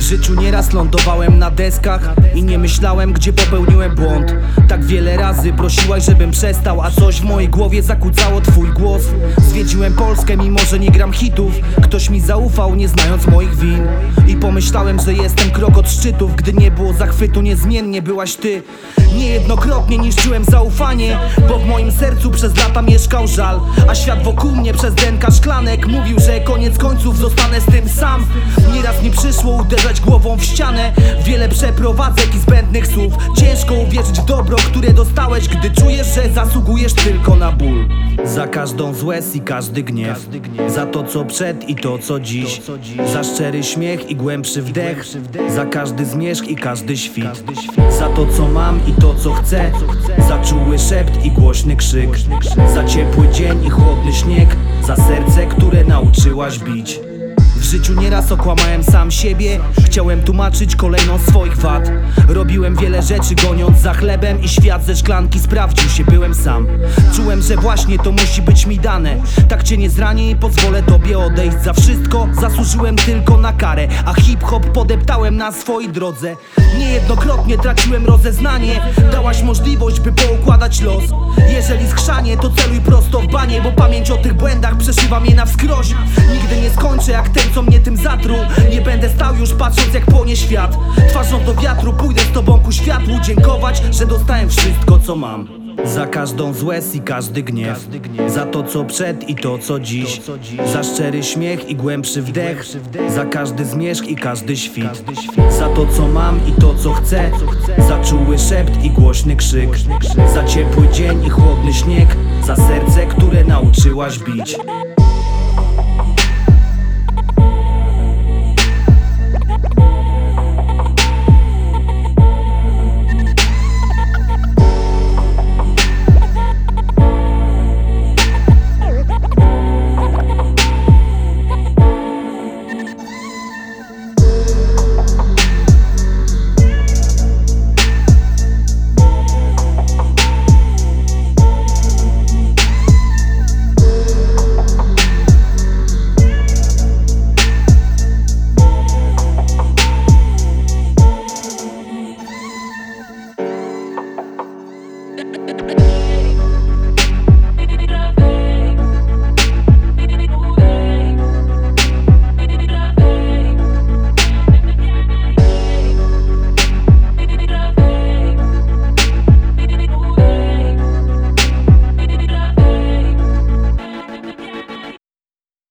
życiu nieraz lądowałem na deskach i nie myślałem, gdzie popełniłem błąd. Tak wiele razy prosiłaś, żebym przestał, a coś w mojej głowie zakłócało twój głos. Zwiedziłem Polskę, mimo że nie gram hitów. Ktoś mi zaufał, nie znając moich win. I pomyślałem, że jestem krok od szczytów. Gdy nie było zachwytu, niezmiennie byłaś ty. Niejednokrotnie niszczyłem zaufanie, bo w moim sercu przez lata mieszkał żal. A świat wokół mnie przez denka szklanek mówił, że koniec końców zostanę z tym sam. Nieraz mi przyszło uderzać głową w ścianę. Wiele przeprowadzek i zbędnych słów. Ciężko uwierzyć w dobro, które dostałeś, gdy czujesz, że zasługujesz tylko na ból. Za każdą z łez i każdy gniew, za to co przed i to co dziś, za szczery śmiech i głębszy wdech, za każdy zmierzch i każdy świt, za to co mam i to co chcę, za czuły szept i głośny krzyk, za ciepły dzień i chłodny śnieg, za serce, które nauczyłaś bić. W życiu nieraz okłamałem sam siebie. Chciałem tłumaczyć kolejną z swoich wad. Robiłem wiele rzeczy goniąc za chlebem i świat ze szklanki sprawdził się, byłem sam. Czułem, że właśnie to musi być mi dane. Tak cię nie zranię i pozwolę tobie odejść. Za wszystko zasłużyłem tylko na karę, a hip-hop podeptałem na swojej drodze. Niejednokrotnie traciłem rozeznanie. Dałaś możliwość, by poukładać los. Jeżeli schrzanie, to celuj prosto w banie, bo pamięć o tych błędach przeszywa mnie na wskroś. Nigdy nie skończę jak ten, co mnie tym zatruł. Nie będę stał już patrząc jak płonie świat. Twarzą do wiatru pójdę z tobą ku światłu. Dziękować, że dostałem wszystko co mam. Za każdą z łez i każdy gniew, za to co przed i to co dziś, za szczery śmiech i głębszy wdech, za każdy zmierzch i każdy świt, za to co mam i to co chcę, za czuły szept i głośny krzyk, za ciepły dzień i chłodny śnieg, za serce, które nauczyłaś bić.